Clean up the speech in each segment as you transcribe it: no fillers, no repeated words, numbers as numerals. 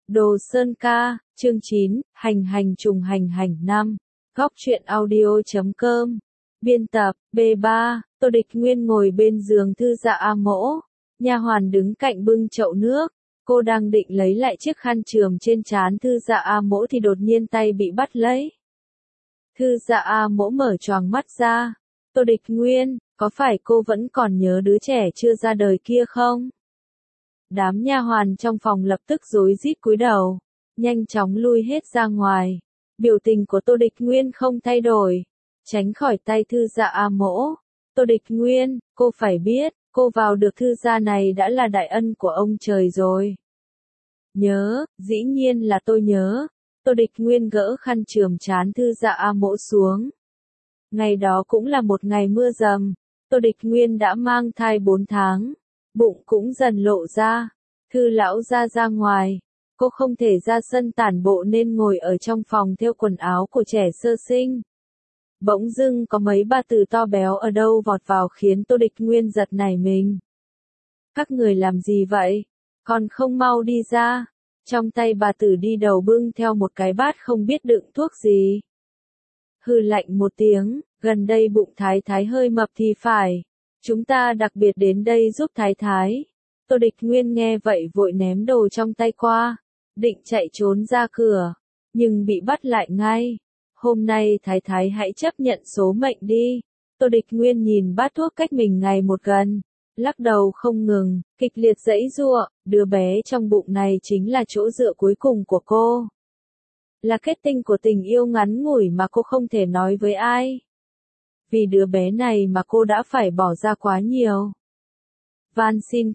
Đồ Sơn Ca, chương 9, hành hành trùng hành hành 5. Góc truyện audio.com. Biên tập, B3, Tô Địch Nguyên ngồi bên giường thư dạ A Mỗ. Nha hoàn đứng cạnh bưng chậu nước. Cô đang định lấy lại chiếc khăn chườm trên trán thư dạ A Mỗ thì đột nhiên tay bị bắt lấy. Thư dạ A Mỗ mở choàng mắt ra. Tô Địch Nguyên, có phải cô vẫn còn nhớ đứa trẻ chưa ra đời kia không? Đám nha hoàn trong phòng lập tức rối rít cúi đầu, nhanh chóng lui hết ra ngoài. Biểu tình của Tô Địch Nguyên không thay đổi, tránh khỏi tay thư dạ A Mỗ. Tô Địch Nguyên, cô phải biết, cô vào được thư gia này đã là đại ân của ông trời rồi. Nhớ, dĩ nhiên là tôi nhớ. Tô Địch Nguyên gỡ khăn chườm trán thư dạ A Mỗ xuống. Ngày đó cũng là một ngày mưa dầm. Tô Địch Nguyên đã mang thai 4 tháng. Bụng cũng dần lộ ra. Thư lão ra ngoài. Cô không thể ra sân tản bộ nên ngồi ở trong phòng theo quần áo của trẻ sơ sinh. Bỗng dưng có mấy bà tử to béo ở đâu vọt vào khiến Tô Địch Nguyên giật nảy mình. Các người làm gì vậy? Còn không mau đi ra. Trong tay bà tử đi đầu bưng theo một cái bát không biết đựng thuốc gì. Hừ lạnh một tiếng, gần đây bụng Thái Thái hơi mập thì phải. Chúng ta đặc biệt đến đây giúp Thái Thái. Tô Địch Nguyên nghe vậy vội ném đồ trong tay qua, định chạy trốn ra cửa, nhưng bị bắt lại ngay. Hôm nay Thái Thái hãy chấp nhận số mệnh đi. Tô Địch Nguyên nhìn bát thuốc cách mình ngày một gần, lắc đầu không ngừng, kịch liệt giãy giụa, đứa bé trong bụng này chính là chỗ dựa cuối cùng của cô. Là kết tinh của tình yêu ngắn ngủi mà cô không thể nói với ai. Vì đứa bé này mà cô đã phải bỏ ra quá nhiều. Van xin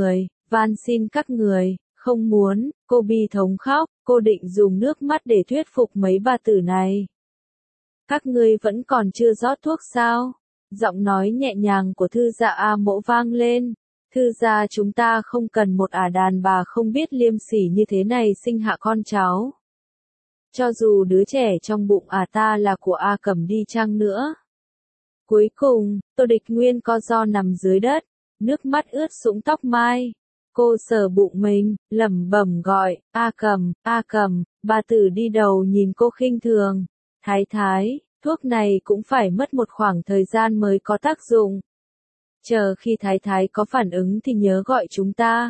các người, không muốn, cô bi thống khóc, cô định dùng nước mắt để thuyết phục mấy bà tử này. Các ngươi vẫn còn chưa rót thuốc sao? Giọng nói nhẹ nhàng của thư dạ A Mỗ vang lên. Thư gia chúng ta không cần một đàn bà không biết liêm sỉ như thế này sinh hạ con cháu. Cho dù đứa trẻ trong bụng ta là của A Cẩm đi chăng nữa. Cuối cùng, Tô Địch Nguyên co ro nằm dưới đất, nước mắt ướt sũng tóc mai. Cô sờ bụng mình, lẩm bẩm gọi, A Cẩm, bà tử đi đầu nhìn cô khinh thường. Thái Thái, thuốc này cũng phải mất một khoảng thời gian mới có tác dụng. Chờ khi Thái Thái có phản ứng thì nhớ gọi chúng ta.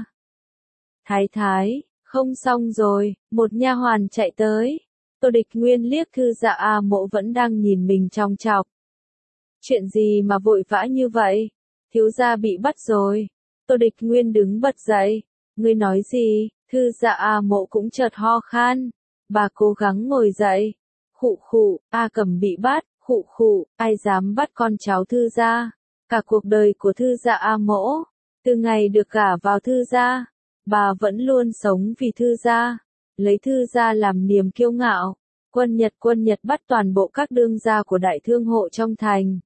Thái Thái, không xong rồi, một nha hoàn chạy tới. Tô Địch Nguyên liếc thư dạ A Mỗ vẫn đang nhìn mình chòng chọc. Chuyện gì mà vội vã như vậy? Thiếu gia bị bắt rồi. Tô Địch Nguyên đứng bật dậy. Ngươi nói gì? Thư dạ A Mỗ cũng chợt ho khan. Bà cố gắng ngồi dậy. Khụ, A Cẩm bị bắt. Khụ, ai dám bắt con cháu thư gia? Cả cuộc đời của thư dạ A Mỗ, từ ngày được gả vào thư gia, bà vẫn luôn sống vì thư gia, lấy thư gia làm niềm kiêu ngạo. Quân Nhật bắt toàn bộ các đương gia của đại thương hộ trong thành.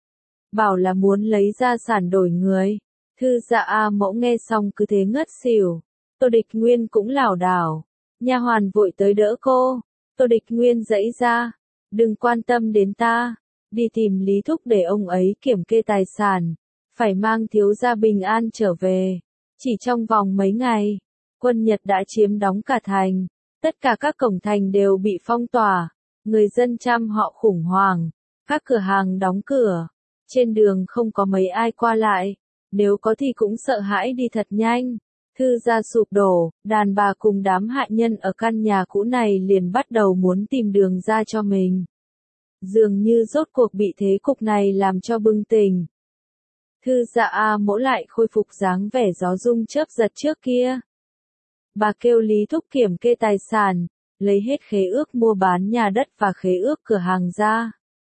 Bảo là muốn lấy gia sản đổi người. Thư dạ A Mỗ nghe xong cứ thế ngất xỉu. Tô Địch Nguyên cũng lảo đảo. Nha hoàn vội tới đỡ cô. Tô Địch Nguyên giãy ra. Đừng quan tâm đến ta. Đi tìm Lý Thúc để ông ấy kiểm kê tài sản. Phải mang thiếu gia bình an trở về. Chỉ trong vòng mấy ngày, quân Nhật đã chiếm đóng cả thành. Tất cả các cổng thành đều bị phong tỏa. Người dân trăm họ khủng hoảng. Các cửa hàng đóng cửa. Trên đường không có mấy ai qua lại. Nếu có thì cũng sợ hãi đi thật nhanh. Thư gia sụp đổ, đàn bà cùng đám hạ nhân ở căn nhà cũ này liền bắt đầu muốn tìm đường ra cho mình. Dường như rốt cuộc bị thế cục này làm cho bừng tỉnh. Thư dạ A Mỗ lại khôi phục dáng vẻ gió rung chớp giật trước kia. Bà kêu Lý Thúc kiểm kê tài sản, lấy hết khế ước mua bán nhà đất và khế ước cửa hàng ra.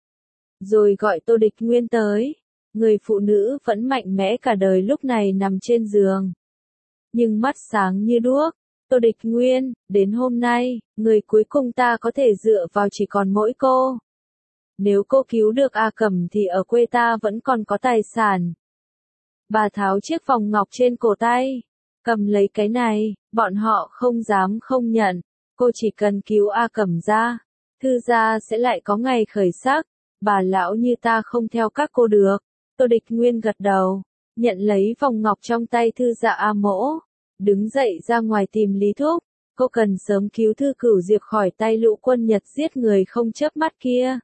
Rồi gọi Tô Địch Nguyên tới. Người phụ nữ vẫn mạnh mẽ cả đời lúc này nằm trên giường. Nhưng mắt sáng như đuốc. Tô Địch Nguyên, đến hôm nay, người cuối cùng ta có thể dựa vào chỉ còn mỗi cô. Nếu cô cứu được A Cẩm thì ở quê ta vẫn còn có tài sản. Bà tháo chiếc vòng ngọc trên cổ tay. Cầm lấy cái này, bọn họ không dám không nhận. Cô chỉ cần cứu A Cẩm ra. Thư gia sẽ lại có ngày khởi sắc. Bà lão như ta không theo các cô được. Tô Địch Nguyên gật đầu. Nhận lấy vòng ngọc trong tay thư dạ A Mỗ. Đứng dậy ra ngoài tìm Lý Thúc. Cô cần sớm cứu Thư Cửu Diệp khỏi tay lũ quân Nhật giết người không chớp mắt kia.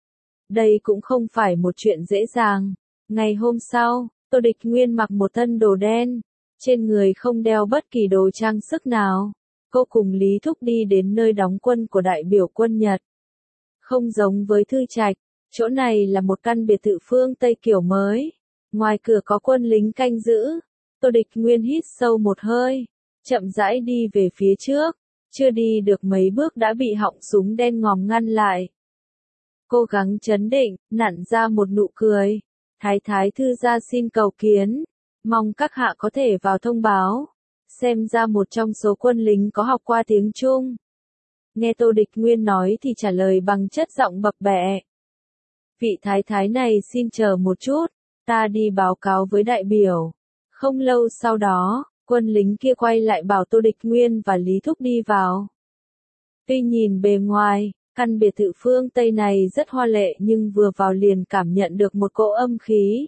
Đây cũng không phải một chuyện dễ dàng. Ngày hôm sau, Tô Địch Nguyên mặc một thân đồ đen, trên người không đeo bất kỳ đồ trang sức nào. Cô cùng Lý Thúc đi đến nơi đóng quân của đại biểu quân Nhật. Không giống với Thư Trạch, chỗ này là một căn biệt thự phương Tây kiểu mới. Ngoài cửa có quân lính canh giữ. Tô Địch Nguyên hít sâu một hơi, chậm rãi đi về phía trước, chưa đi được mấy bước đã bị họng súng đen ngòm ngăn lại. Cố gắng trấn định, nặn ra một nụ cười. Thái thư gia xin cầu kiến, mong các hạ có thể vào thông báo. Xem ra một trong số quân lính có học qua tiếng Trung. Nghe Tô Địch Nguyên nói thì trả lời bằng chất giọng bập bẹ. Vị thái này xin chờ một chút, ta đi báo cáo với đại biểu. Không lâu sau đó, quân lính kia quay lại bảo Tô Địch Nguyên và Lý Thúc đi vào. Tuy nhìn bề ngoài, căn biệt thự phương Tây này rất hoa lệ nhưng vừa vào liền cảm nhận được một cỗ âm khí.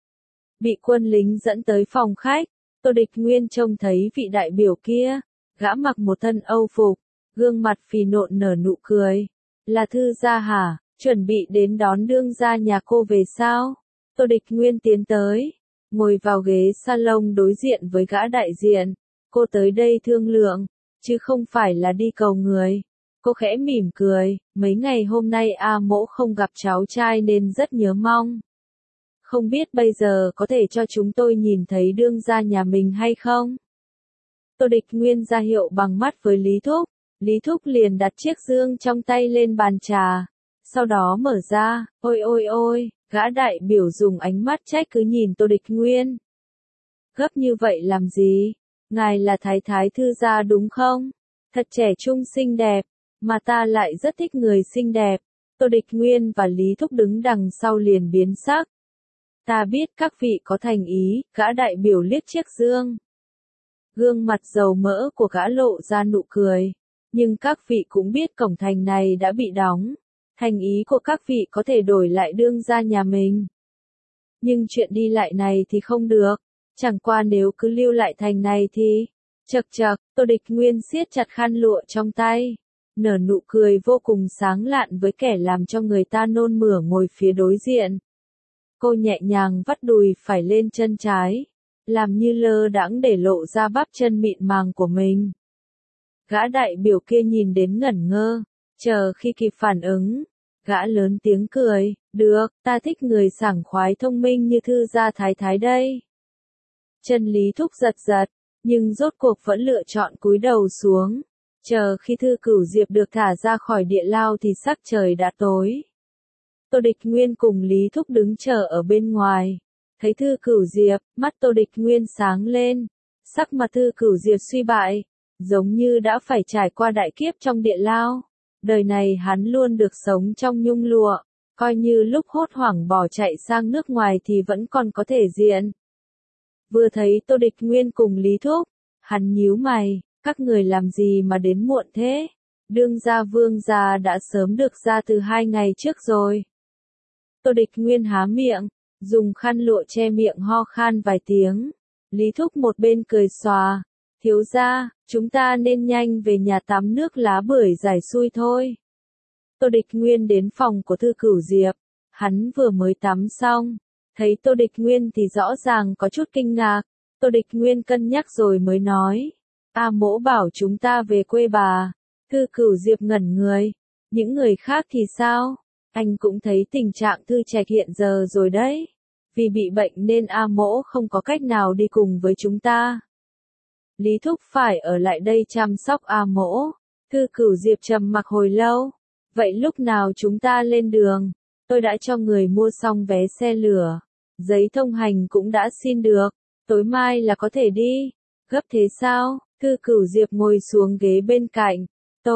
Bị quân lính dẫn tới phòng khách, Tô Địch Nguyên trông thấy vị đại biểu kia, gã mặc một thân âu phục, gương mặt phì nộn nở nụ cười. Là Thư gia hả, chuẩn bị đến đón đương gia nhà cô về sao? Tô Địch Nguyên tiến tới, ngồi vào ghế salon đối diện với gã đại diện. Cô tới đây thương lượng, chứ không phải là đi cầu người. Cô khẽ mỉm cười, mấy ngày hôm nay A Mỗ không gặp cháu trai nên rất nhớ mong. Không biết bây giờ có thể cho chúng tôi nhìn thấy đương gia nhà mình hay không? Tô Địch Nguyên ra hiệu bằng mắt với Lý Thúc. Lý Thúc liền đặt chiếc dương trong tay lên bàn trà. Sau đó mở ra, ôi, gã đại biểu dùng ánh mắt trách cứ nhìn Tô Địch Nguyên. Gấp như vậy làm gì? Ngài là thái thư gia đúng không? Thật trẻ trung xinh đẹp, mà ta lại rất thích người xinh đẹp. Tô Địch Nguyên và Lý Thúc đứng đằng sau liền biến sắc. Ta biết các vị có thành ý, gã đại biểu liếc chiếc dương. Gương mặt dầu mỡ của gã lộ ra nụ cười. Nhưng các vị cũng biết cổng thành này đã bị đóng. Thành ý của các vị có thể đổi lại đương gia nhà mình. Nhưng chuyện đi lại này thì không được. Chẳng qua nếu cứ lưu lại thành này thì... Chậc, Tô Địch Nguyên siết chặt khăn lụa trong tay. Nở nụ cười vô cùng sáng lạn với kẻ làm cho người ta nôn mửa ngồi phía đối diện. Cô nhẹ nhàng vắt đùi phải lên chân trái, làm như lơ đãng để lộ ra bắp chân mịn màng của mình. Gã đại biểu kia nhìn đến ngẩn ngơ, chờ khi kịp phản ứng, gã lớn tiếng cười, được, ta thích người sảng khoái thông minh như Thư gia thái đây. Chân Lý Thúc giật, nhưng rốt cuộc vẫn lựa chọn cúi đầu xuống. Chờ khi Thư Cửu Diệp được thả ra khỏi địa lao thì sắc trời đã tối. Tô Địch Nguyên cùng Lý Thúc đứng chờ ở bên ngoài. Thấy Thư Cửu Diệp, mắt Tô Địch Nguyên sáng lên. Sắc mặt Thư Cửu Diệp suy bại, giống như đã phải trải qua đại kiếp trong địa lao. Đời này hắn luôn được sống trong nhung lụa, coi như lúc hốt hoảng bỏ chạy sang nước ngoài thì vẫn còn có thể diện. Vừa thấy Tô Địch Nguyên cùng Lý Thúc, hắn nhíu mày, các người làm gì mà đến muộn thế? Đương gia vương gia đã sớm được ra từ 2 ngày trước rồi. Tô Địch Nguyên há miệng, dùng khăn lụa che miệng ho khan vài tiếng. Lý Thúc một bên cười xòa, thiếu gia, chúng ta nên nhanh về nhà tắm nước lá bưởi giải xui thôi. Tô Địch Nguyên đến phòng của Thư Cửu Diệp, hắn vừa mới tắm xong, thấy Tô Địch Nguyên thì rõ ràng có chút kinh ngạc. Tô Địch Nguyên cân nhắc rồi mới nói, A Mỗ bảo chúng ta về quê bà. Thư Cửu Diệp ngẩn người, những người khác thì sao? Anh cũng thấy tình trạng Thư Trạch hiện giờ rồi đấy. Vì bị bệnh nên A Mỗ không có cách nào đi cùng với chúng ta. Lý Thúc phải ở lại đây chăm sóc A Mỗ. Thư Cửu Diệp trầm mặc hồi lâu. Vậy lúc nào chúng ta lên đường? Tôi đã cho người mua xong vé xe lửa. Giấy thông hành cũng đã xin được. Tối mai là có thể đi. Gấp thế sao? Thư Cửu Diệp ngồi xuống ghế bên cạnh.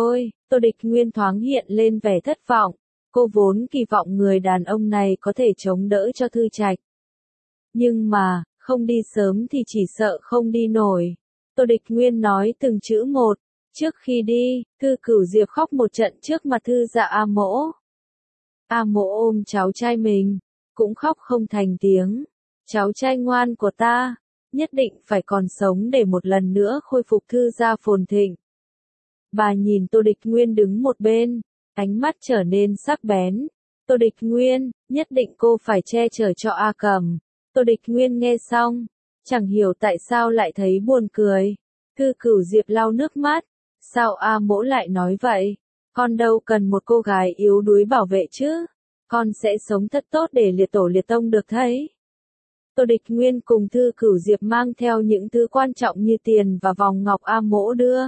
Tô Địch Nguyên thoáng hiện lên vẻ thất vọng. Cô vốn kỳ vọng người đàn ông này có thể chống đỡ cho Thư Trạch. Nhưng mà, không đi sớm thì chỉ sợ không đi nổi. Tô Địch Nguyên nói từng chữ một. Trước khi đi, Thư Cửu Diệp khóc một trận trước mặt Thư gia A Mỗ. A Mỗ ôm cháu trai mình, cũng khóc không thành tiếng. Cháu trai ngoan của ta, nhất định phải còn sống để một lần nữa khôi phục Thư gia phồn thịnh. Bà nhìn Tô Địch Nguyên đứng một bên, ánh mắt trở nên sắc bén. Tô Địch Nguyên, nhất định cô phải che chở cho A Cầm. Tô Địch Nguyên nghe xong, chẳng hiểu tại sao lại thấy buồn cười. Thư Cửu Diệp lau nước mắt. Sao A Mỗ lại nói vậy? Con đâu cần một cô gái yếu đuối bảo vệ chứ. Con sẽ sống thật tốt để liệt tổ liệt tông được thấy. Tô Địch Nguyên cùng Thư Cửu Diệp mang theo những thứ quan trọng như tiền và vòng ngọc A Mỗ đưa.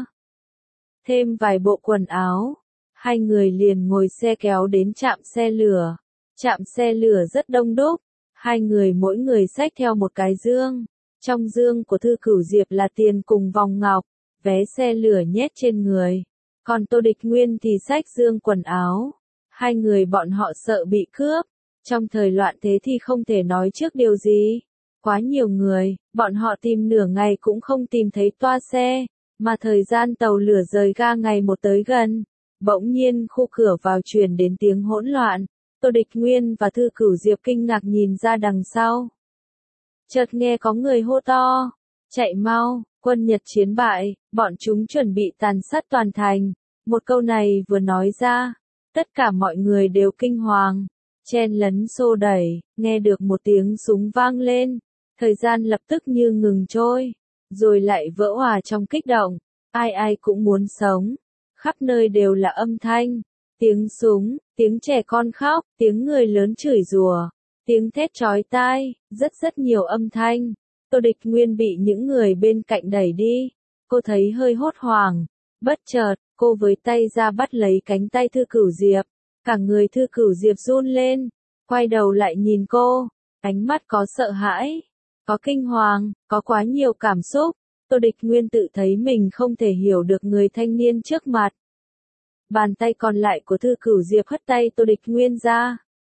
Thêm vài bộ quần áo. Hai người liền ngồi xe kéo đến trạm xe lửa. Trạm xe lửa rất đông đúc. Hai người mỗi người xách theo một cái dương. Trong dương của Thư Cửu Diệp là tiền cùng vòng ngọc. Vé xe lửa nhét trên người. Còn Tô Địch Nguyên thì xách dương quần áo. Hai người bọn họ sợ bị cướp. Trong thời loạn thế thì không thể nói trước điều gì. Quá nhiều người, bọn họ tìm nửa ngày cũng không tìm thấy toa xe. Mà thời gian tàu lửa rời ga ngày một tới gần. Bỗng nhiên khu cửa vào truyền đến tiếng hỗn loạn. Tô Địch Nguyên và Thư Cửu Diệp kinh ngạc nhìn ra đằng sau. Chợt nghe có người hô to. Chạy mau, quân Nhật chiến bại, bọn chúng chuẩn bị tàn sát toàn thành. Một câu này vừa nói ra, tất cả mọi người đều kinh hoàng. Chen lấn xô đẩy, nghe được một tiếng súng vang lên. Thời gian lập tức như ngừng trôi, rồi lại vỡ òa trong kích động. Ai ai cũng muốn sống. Khắp nơi đều là âm thanh. Tiếng súng, tiếng trẻ con khóc, tiếng người lớn chửi rủa, tiếng thét chói tai, rất nhiều âm thanh. Tô Địch Nguyên bị những người bên cạnh đẩy đi. Cô thấy hơi hốt hoảng. Bất chợt, cô với tay ra bắt lấy cánh tay Thư Cửu Diệp. Cả người Thư Cửu Diệp run lên. Quay đầu lại nhìn cô. Ánh mắt có sợ hãi, có kinh hoàng, có quá nhiều cảm xúc. Tô Địch Nguyên tự thấy mình không thể hiểu được người thanh niên trước mặt. Bàn tay còn lại của Thư Cửu Diệp hất tay Tô Địch Nguyên ra.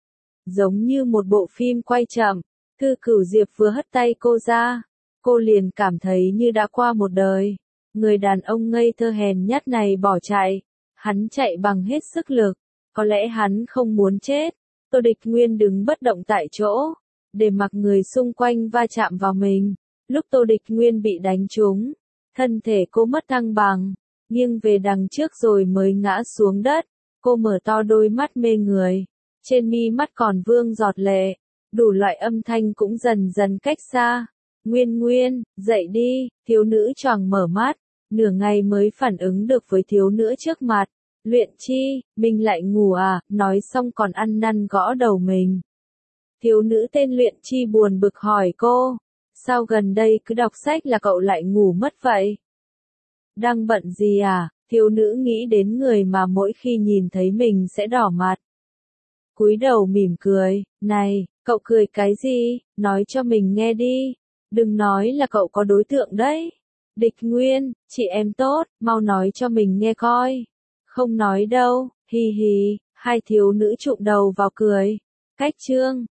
Giống như một bộ phim quay chậm, Thư Cửu Diệp vừa hất tay cô ra, cô liền cảm thấy như đã qua một đời. Người đàn ông ngây thơ hèn nhát này bỏ chạy, hắn chạy bằng hết sức lực, có lẽ hắn không muốn chết. Tô Địch Nguyên đứng bất động tại chỗ, để mặc người xung quanh va chạm vào mình. Lúc Tô Địch Nguyên bị đánh trúng, thân thể cô mất thăng bằng, nghiêng về đằng trước rồi mới ngã xuống đất. Cô mở to đôi mắt mê người, trên mi mắt còn vương giọt lệ, đủ loại âm thanh cũng dần dần cách xa. Nguyên Nguyên, dậy đi, thiếu nữ choàng mở mắt, nửa ngày mới phản ứng được với thiếu nữ trước mặt. Luyện Chi, mình lại ngủ à, nói xong còn ăn năn gõ đầu mình. Thiếu nữ tên Luyện Chi buồn bực hỏi cô, sao gần đây cứ đọc sách là cậu lại ngủ mất vậy? Đang bận gì à? Thiếu nữ nghĩ đến người mà mỗi khi nhìn thấy mình sẽ đỏ mặt. Cúi đầu mỉm cười, này, cậu cười cái gì, nói cho mình nghe đi, đừng nói là cậu có đối tượng đấy. Địch Nguyên, chị em tốt, mau nói cho mình nghe coi. Không nói đâu, hi hi, hai thiếu nữ chụm đầu vào cười. Cách chương